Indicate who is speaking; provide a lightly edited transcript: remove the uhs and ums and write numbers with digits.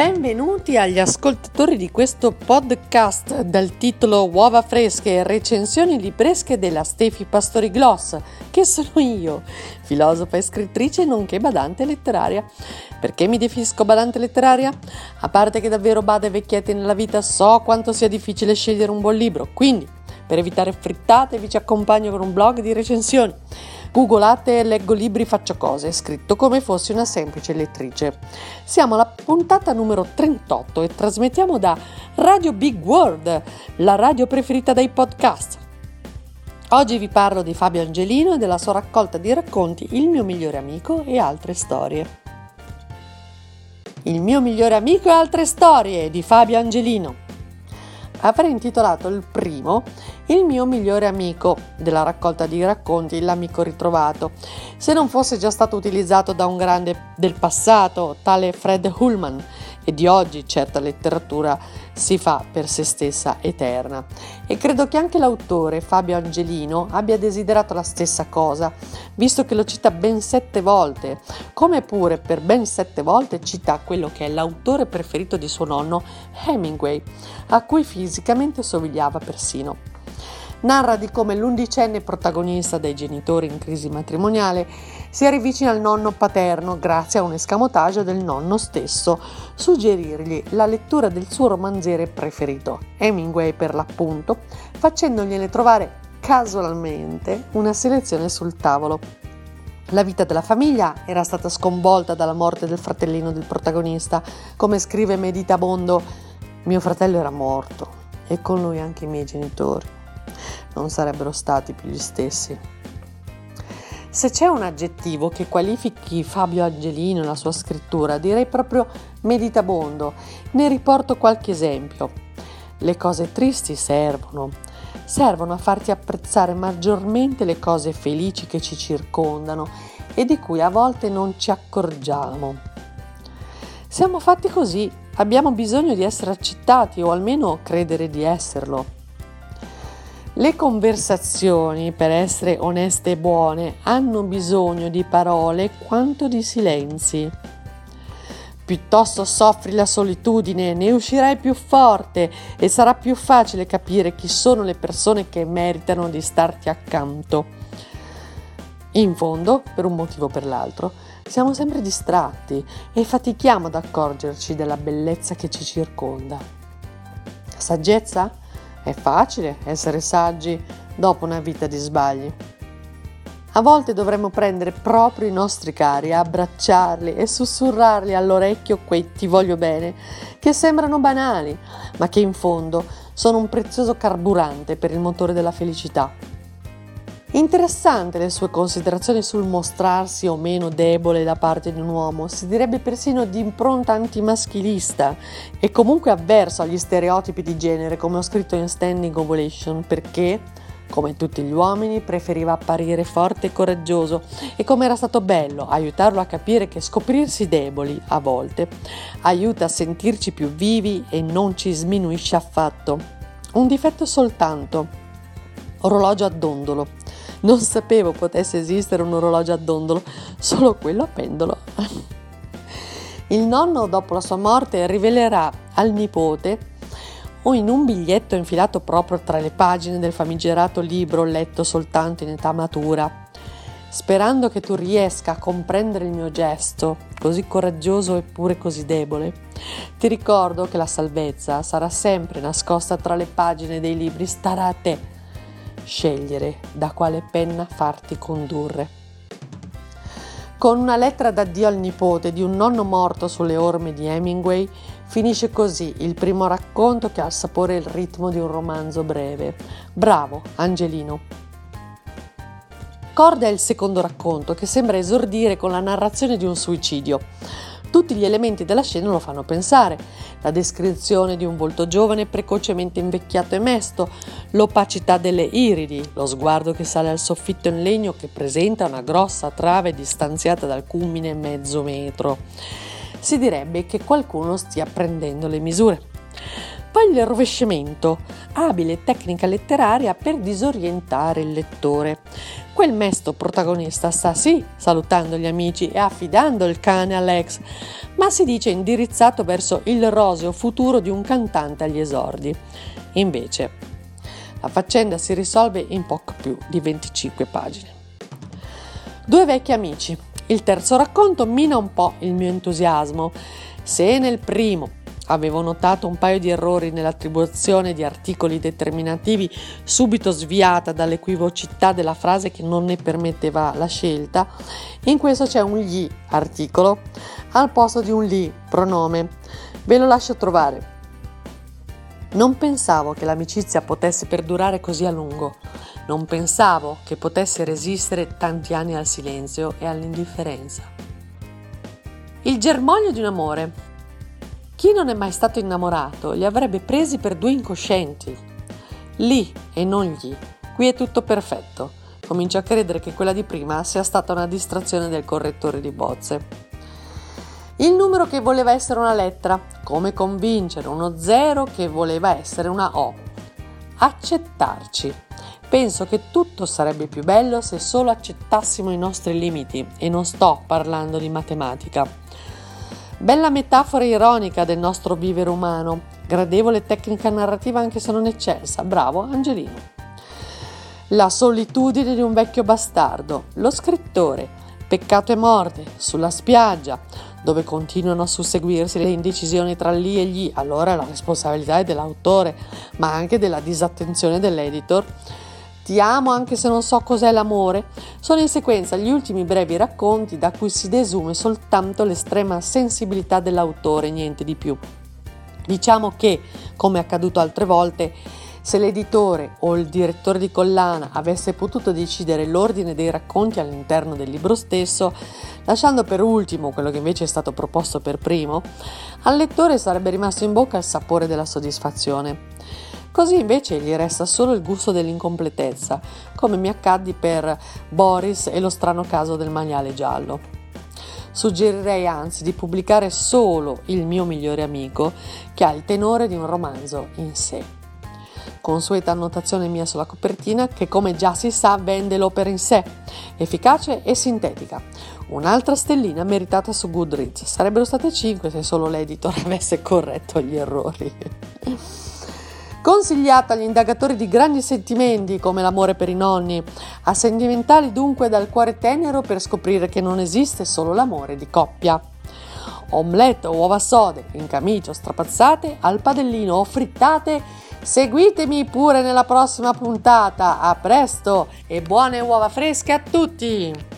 Speaker 1: Benvenuti agli ascoltatori di questo podcast dal titolo Uova fresche e recensioni libresche della Stefi Pastori Gloss, che sono io, filosofa e scrittrice nonché badante letteraria. Perché mi definisco badante letteraria? A parte che davvero bada e vecchietti nella vita, so quanto sia difficile scegliere un buon libro, quindi per evitare frittate vi ci accompagno con un blog di recensioni. Googolate leggo libri faccio cose, scritto come fossi una semplice lettrice. Siamo alla puntata numero 38 e trasmettiamo da Radio Big World, la radio preferita dai podcast. Oggi vi parlo di Fabio Angelino e della sua raccolta di racconti Il mio migliore amico e altre storie. Il mio migliore amico e altre storie di Fabio Angelino. Avrei intitolato il primo Il mio migliore amico, della raccolta di racconti L'amico ritrovato, se non fosse già stato utilizzato da un grande del passato, tale Fred Ullman, e di oggi certa letteratura si fa per se stessa eterna. E credo che anche l'autore, Fabio Angelino, abbia desiderato la stessa cosa, visto che lo cita ben 7 volte, come pure per ben 7 volte cita quello che è l'autore preferito di suo nonno, Hemingway, a cui fisicamente somigliava persino. Narra di come l'11enne protagonista dei genitori in crisi matrimoniale si avvicina al nonno paterno grazie a un escamotage del nonno stesso, suggerirgli la lettura del suo romanziere preferito, Hemingway per l'appunto, facendogliene trovare casualmente una selezione sul tavolo. La vita della famiglia era stata sconvolta dalla morte del fratellino del protagonista, come scrive meditabondo: mio fratello era morto e con lui anche i miei genitori. Non sarebbero stati più gli stessi. Se c'è un aggettivo che qualifichi Fabio Angelino e la sua scrittura, direi proprio meditabondo. Ne riporto qualche esempio. Le cose tristi servono a farti apprezzare maggiormente le cose felici che ci circondano e di cui a volte non ci accorgiamo. Siamo fatti così, abbiamo bisogno di essere accettati o almeno credere di esserlo. Le conversazioni, per essere oneste e buone, hanno bisogno di parole quanto di silenzi. Piuttosto soffri la solitudine, ne uscirai più forte e sarà più facile capire chi sono le persone che meritano di starti accanto. In fondo, per un motivo o per l'altro, siamo sempre distratti e fatichiamo ad accorgerci della bellezza che ci circonda. Saggezza? È facile essere saggi dopo una vita di sbagli. A volte dovremmo prendere proprio i nostri cari, abbracciarli e sussurrarli all'orecchio quei ti voglio bene, che sembrano banali, ma che in fondo sono un prezioso carburante per il motore della felicità. Interessante le sue considerazioni sul mostrarsi o meno debole da parte di un uomo, si direbbe persino di impronta antimaschilista e comunque avverso agli stereotipi di genere, come ho scritto in Standing Ovation, perché, come tutti gli uomini, preferiva apparire forte e coraggioso e come era stato bello aiutarlo a capire che scoprirsi deboli, a volte, aiuta a sentirci più vivi e non ci sminuisce affatto. Un difetto soltanto: orologio a dondolo. Non sapevo potesse esistere un orologio a dondolo, solo quello a pendolo. Il nonno, dopo la sua morte, rivelerà al nipote, o in un biglietto infilato proprio tra le pagine del famigerato libro letto soltanto in età matura: sperando che tu riesca a comprendere il mio gesto, così coraggioso eppure così debole, ti ricordo che la salvezza sarà sempre nascosta tra le pagine dei libri, starà a te scegliere da quale penna farti condurre. Con una lettera d'addio al nipote di un nonno morto sulle orme di Hemingway finisce così il primo racconto che ha il sapore e il ritmo di un romanzo breve. Bravo, Angelino! Corda è il secondo racconto, che sembra esordire con la narrazione di un suicidio. Tutti gli elementi della scena lo fanno pensare: la descrizione di un volto giovane precocemente invecchiato e mesto, l'opacità delle iridi, lo sguardo che sale al soffitto in legno che presenta una grossa trave distanziata dal culmine mezzo metro. Si direbbe che qualcuno stia prendendo le misure. Poi il rovesciamento, abile tecnica letteraria per disorientare il lettore. Quel mesto protagonista sta sì salutando gli amici e affidando il cane all'ex, ma si dice indirizzato verso il roseo futuro di un cantante agli esordi. Invece, la faccenda si risolve in poco più di 25 pagine. Due vecchi amici. Il terzo racconto mina un po' il mio entusiasmo. Se nel primo avevo notato un paio di errori nell'attribuzione di articoli determinativi subito sviata dall'equivocità della frase che non ne permetteva la scelta, in questo c'è un gli articolo al posto di un li pronome. Ve lo lascio trovare. Non pensavo che l'amicizia potesse perdurare così a lungo. Non pensavo che potesse resistere tanti anni al silenzio e all'indifferenza. Il germoglio di un amore. Chi non è mai stato innamorato li avrebbe presi per due incoscienti. Lì e non gli. Qui è tutto perfetto. Comincio a credere che quella di prima sia stata una distrazione del correttore di bozze. Il numero che voleva essere una lettera, come convincere uno 0 che voleva essere una O. Accettarci. Penso che tutto sarebbe più bello se solo accettassimo i nostri limiti, e non sto parlando di matematica. Bella metafora ironica del nostro vivere umano, gradevole tecnica narrativa anche se non eccelsa, bravo Angelino. La solitudine di un vecchio bastardo, lo scrittore, peccato e morte, sulla spiaggia, dove continuano a susseguirsi le indecisioni tra lì e gli, allora la responsabilità è dell'autore, ma anche della disattenzione dell'editor. Ti amo anche se non so cos'è l'amore, sono in sequenza gli ultimi brevi racconti da cui si desume soltanto l'estrema sensibilità dell'autore, niente di più. Diciamo che, come è accaduto altre volte, se l'editore o il direttore di collana avesse potuto decidere l'ordine dei racconti all'interno del libro stesso, lasciando per ultimo quello che invece è stato proposto per primo, al lettore sarebbe rimasto in bocca il sapore della soddisfazione. Così invece gli resta solo il gusto dell'incompletezza, come mi accaddi per Boris e lo strano caso del maiale giallo. Suggerirei anzi di pubblicare solo Il mio migliore amico, che ha il tenore di un romanzo in sé. Consueta annotazione mia sulla copertina che, come già si sa, vende l'opera in sé, efficace e sintetica. Un'altra stellina meritata su Goodreads. Sarebbero state 5 se solo l'editor avesse corretto gli errori. Consigliata agli indagatori di grandi sentimenti come l'amore per i nonni, a sentimentali dunque dal cuore tenero per scoprire che non esiste solo l'amore di coppia. Omelette o uova sode, in camicia o strapazzate, al padellino o frittate, seguitemi pure nella prossima puntata. A presto e buone uova fresche a tutti!